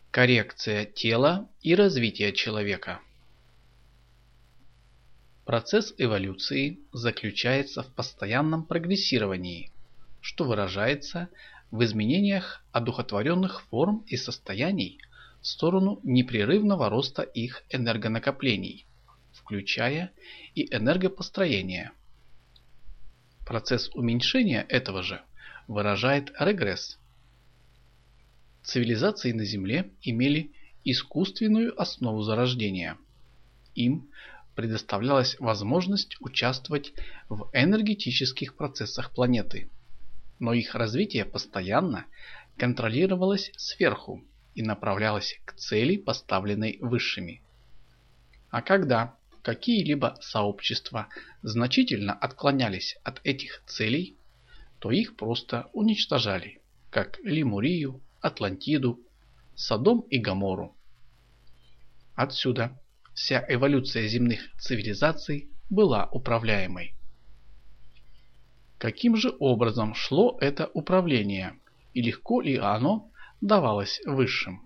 Коррекция тела и развитие человека. Процесс эволюции заключается в постоянном прогрессировании, что выражается в изменениях одухотворенных форм и состояний в сторону непрерывного роста их энергонакоплений, включая и энергопостроение. Процесс уменьшения этого же выражает регресс. Цивилизации на Земле имели искусственную основу зарождения. Им предоставлялась возможность участвовать в энергетических процессах планеты, но их развитие постоянно контролировалось сверху и направлялось к цели, поставленной высшими. А когда какие-либо сообщества значительно отклонялись от этих целей, то их просто уничтожали, как Лемурию, Атлантиду, Содом и Гоморру. Отсюда вся эволюция земных цивилизаций была управляемой. Каким же образом шло это управление и легко ли оно давалось высшим?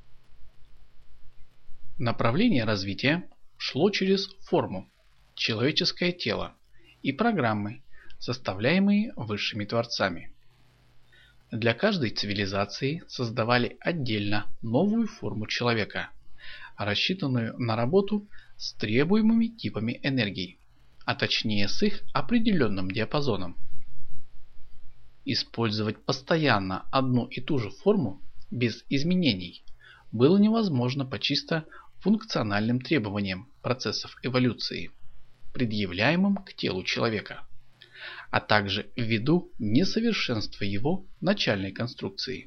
Направление развития шло через форму, человеческое тело и программы, составляемые высшими творцами. Для каждой цивилизации создавали отдельно новую форму человека, рассчитанную на работу с требуемыми типами энергии, а точнее с их определенным диапазоном. Использовать постоянно одну и ту же форму без изменений было невозможно по чисто функциональным требованиям процессов эволюции, предъявляемым к телу человека, а также ввиду несовершенства его начальной конструкции.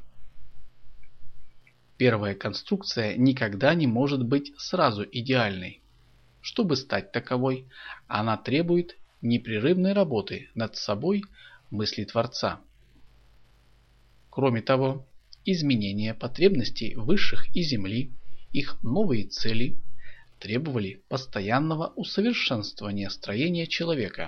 Первая конструкция никогда не может быть сразу идеальной. Чтобы стать таковой, она требует непрерывной работы над собой мысли Творца. Кроме того, изменение потребностей высших и Земли, их новые цели требовали постоянного усовершенствования строения человека.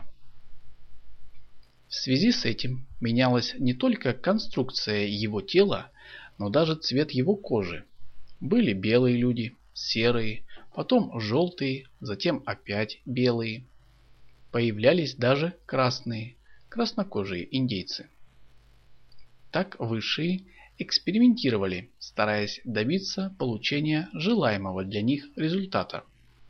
В связи с этим менялась не только конструкция его тела, но даже цвет его кожи. Были белые люди, серые, потом желтые, затем опять белые. Появлялись даже красные, краснокожие индейцы. Так высшие экспериментировали, стараясь добиться получения желаемого для них результата.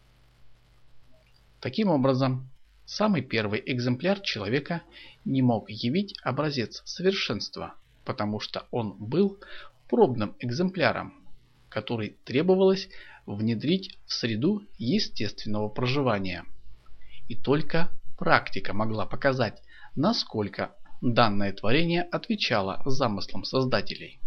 Таким образом, самый первый экземпляр человека не мог явить образец совершенства, потому что он был пробным экземпляром, который требовалось внедрить в среду естественного проживания. И только практика могла показать, насколько данное творение отвечало замыслам создателей.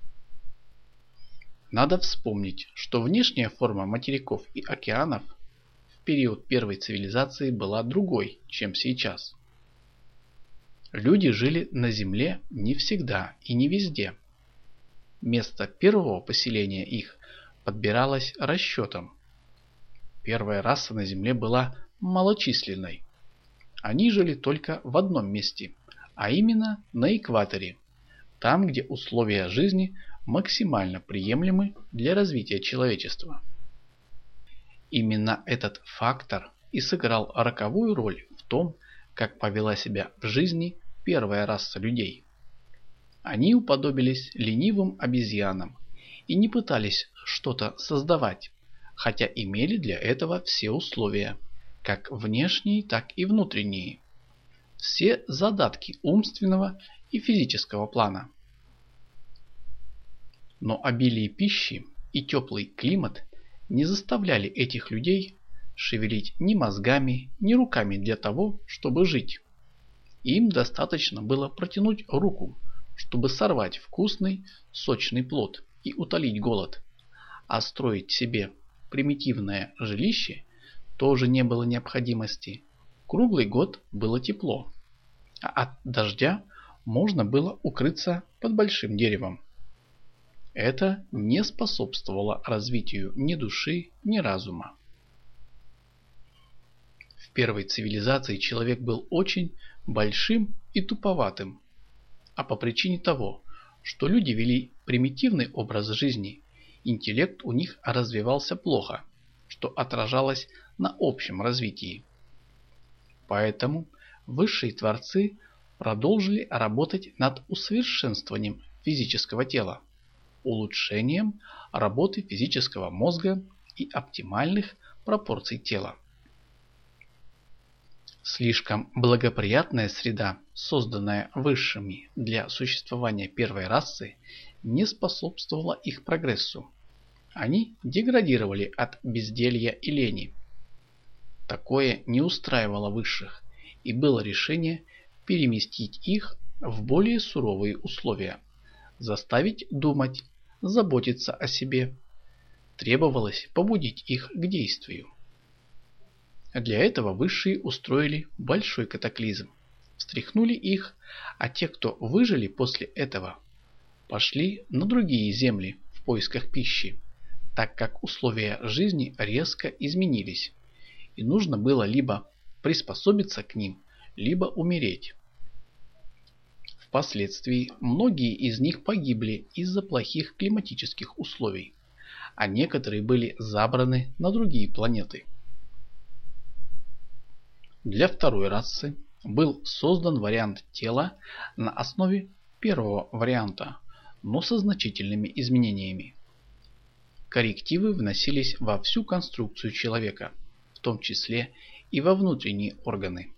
Надо вспомнить, что внешняя форма материков и океанов в период первой цивилизации была другой, чем сейчас. Люди жили на Земле не всегда и не везде. Место первого поселения их подбиралось расчетом. Первая раса на Земле была малочисленной. Они жили только в одном месте, а именно на экваторе, там, где условия жизни максимально приемлемы для развития человечества. Именно этот фактор и сыграл роковую роль в том, как повела себя в жизни первая раса людей. Они уподобились ленивым обезьянам и не пытались что-то создавать, хотя имели для этого все условия, как внешние, так и внутренние, все задатки умственного и физического плана. Но обилие пищи и теплый климат не заставляли этих людей шевелить ни мозгами, ни руками для того, чтобы жить. Им достаточно было протянуть руку, чтобы сорвать вкусный, сочный плод и утолить голод, а строить себе примитивное жилище тоже не было необходимости. Круглый год было тепло, а от дождя можно было укрыться под большим деревом. Это не способствовало развитию ни души, ни разума. В первой цивилизации человек был очень большим и туповатым, а по причине того, что люди вели примитивный образ жизни интеллект у них развивался плохо, что отражалось на общем развитии. Поэтому высшие творцы продолжили работать над усовершенствованием физического тела, улучшением работы физического мозга и оптимальных пропорций тела. Слишком благоприятная среда, созданная высшими для существования первой расы, не способствовала их прогрессу. Они деградировали от безделья и лени. Такое не устраивало высших, и было решение переместить их в более суровые условия, заставить думать, заботиться о себе. Требовалось побудить их к действию. Для этого высшие устроили большой катаклизм, встряхнули их, а те, кто выжили после этого, пошли на другие земли в поисках пищи, так как условия жизни резко изменились, и нужно было либо приспособиться к ним, либо умереть. Впоследствии многие из них погибли из-за плохих климатических условий, а некоторые были забраны на другие планеты. Для второй расы был создан вариант тела на основе первого варианта, но со значительными изменениями. Коррективы вносились во всю конструкцию человека, в том числе и во внутренние органы.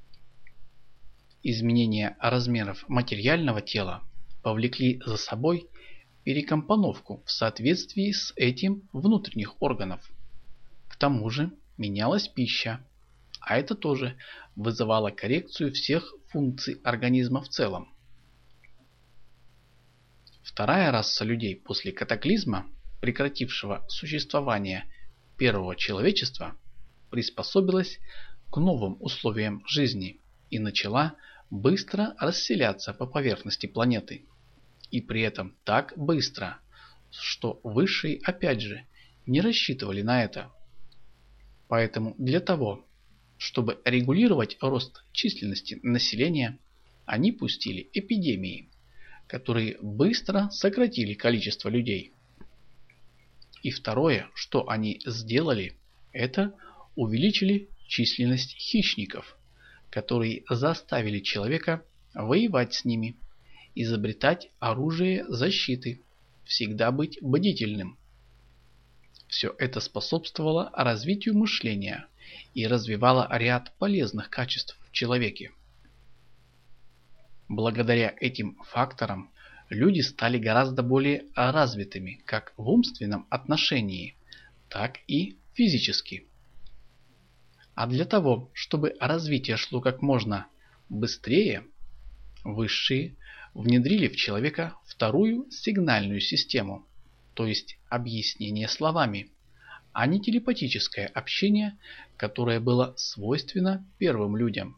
Изменения размеров материального тела повлекли за собой перекомпоновку в соответствии с этим внутренних органов. К тому же менялась пища, а это тоже вызывало коррекцию всех функций организма в целом. Вторая раса людей после катаклизма, прекратившего существование первого человечества, приспособилась к новым условиям жизни и начала быстро расселяться по поверхности планеты. И при этом так быстро, что высшие опять же не рассчитывали на это. Поэтому для того, чтобы регулировать рост численности населения, они пустили эпидемии, которые быстро сократили количество людей. И второе, что они сделали, это увеличили численность хищников, которые заставили человека воевать с ними, изобретать оружие защиты, всегда быть бдительным. Все это способствовало развитию мышления и развивало ряд полезных качеств в человеке. Благодаря этим факторам люди стали гораздо более развитыми как в умственном отношении, так и физически. А для того, чтобы развитие шло как можно быстрее, высшие внедрили в человека вторую сигнальную систему, то есть объяснение словами, а не телепатическое общение, которое было свойственно первым людям.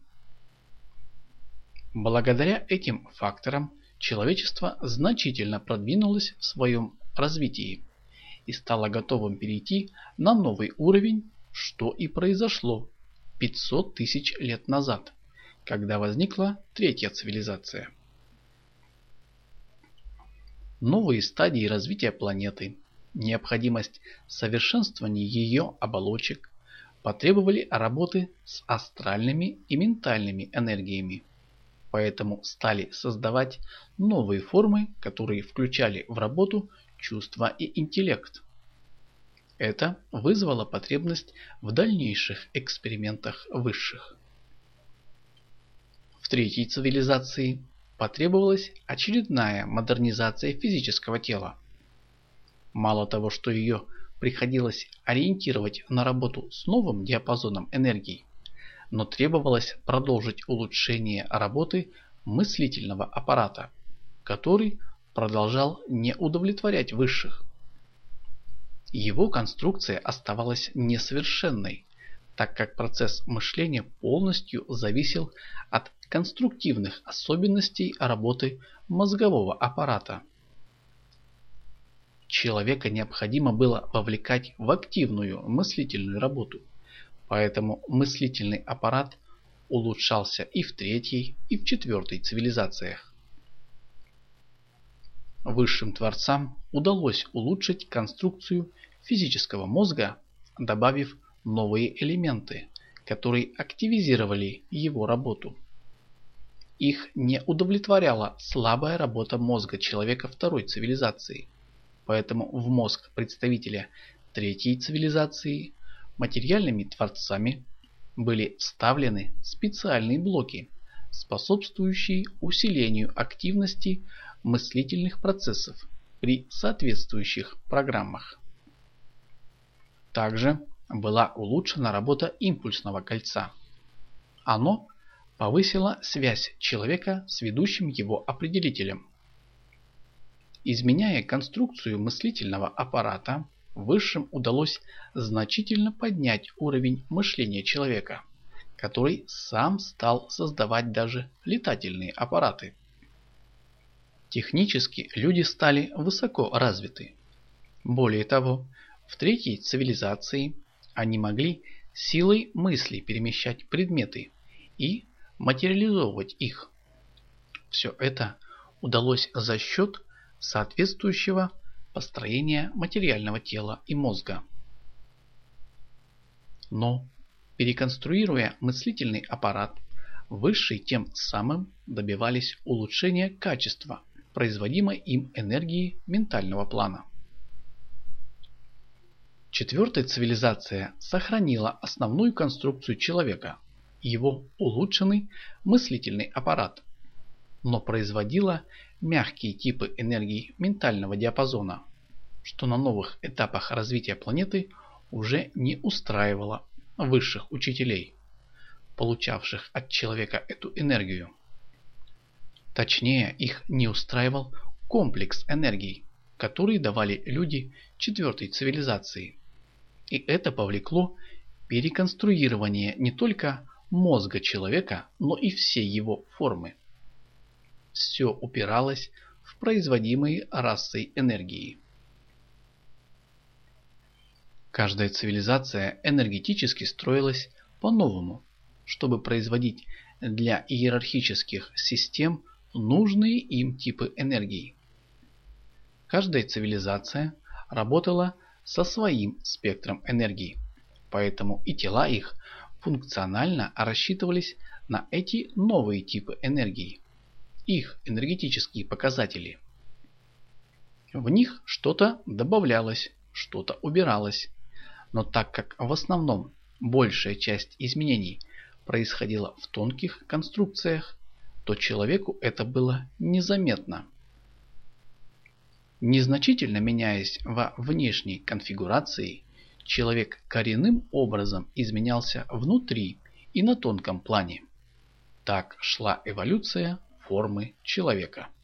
Благодаря этим факторам человечество значительно продвинулось в своем развитии и стало готовым перейти на новый уровень, что и произошло 500 тысяч лет назад, когда возникла третья цивилизация. Новые стадии развития планеты, необходимость совершенствования ее оболочек потребовали работы с астральными и ментальными энергиями, поэтому стали создавать новые формы, которые включали в работу чувства и интеллект. Это вызвало потребность в дальнейших экспериментах высших. В третьей цивилизации потребовалась очередная модернизация физического тела. Мало того, что ее приходилось ориентировать на работу с новым диапазоном энергий, но требовалось продолжить улучшение работы мыслительного аппарата, который продолжал не удовлетворять высших. Его конструкция оставалась несовершенной, так как процесс мышления полностью зависел от конструктивных особенностей работы мозгового аппарата. Человека необходимо было вовлекать в активную мыслительную работу, поэтому мыслительный аппарат улучшался и в третьей, и в четвертой цивилизациях. Высшим творцам удалось улучшить конструкцию физического мозга, добавив новые элементы, которые активизировали его работу. Их не удовлетворяла слабая работа мозга человека второй цивилизации, поэтому в мозг представителя третьей цивилизации материальными творцами были вставлены специальные блоки, способствующие усилению активности мыслительных процессов при соответствующих программах. Также была улучшена работа импульсного кольца. Оно повысило связь человека с ведущим его определителем. Изменяя конструкцию мыслительного аппарата, высшим удалось значительно поднять уровень мышления человека, который сам стал создавать даже летательные аппараты. Технически люди стали высоко развиты. Более того, в третьей цивилизации они могли силой мысли перемещать предметы и материализовывать их. Все это удалось за счет соответствующего построения материального тела и мозга. Но, переконструируя мыслительный аппарат, высшие тем самым добивались улучшения качества производимой им энергии ментального плана. Четвертая цивилизация сохранила основную конструкцию человека, его улучшенный мыслительный аппарат, но производила мягкие типы энергии ментального диапазона, что на новых этапах развития планеты уже не устраивало высших учителей, получавших от человека эту энергию. Точнее, их не устраивал комплекс энергий, который давали люди четвертой цивилизации. И это повлекло переконструирование не только мозга человека, но и всей его формы. Все упиралось в производимые расой энергии. Каждая цивилизация энергетически строилась по-новому, чтобы производить для иерархических систем нужные им типы энергии. Каждая цивилизация работала со своим спектром энергии, поэтому и тела их функционально рассчитывались на эти новые типы энергии, их энергетические показатели. В них что-то добавлялось, что-то убиралось, но так как в основном большая часть изменений происходила в тонких конструкциях, то человеку это было незаметно. Незначительно меняясь во внешней конфигурации, человек коренным образом изменялся внутри и на тонком плане. Так шла эволюция формы человека.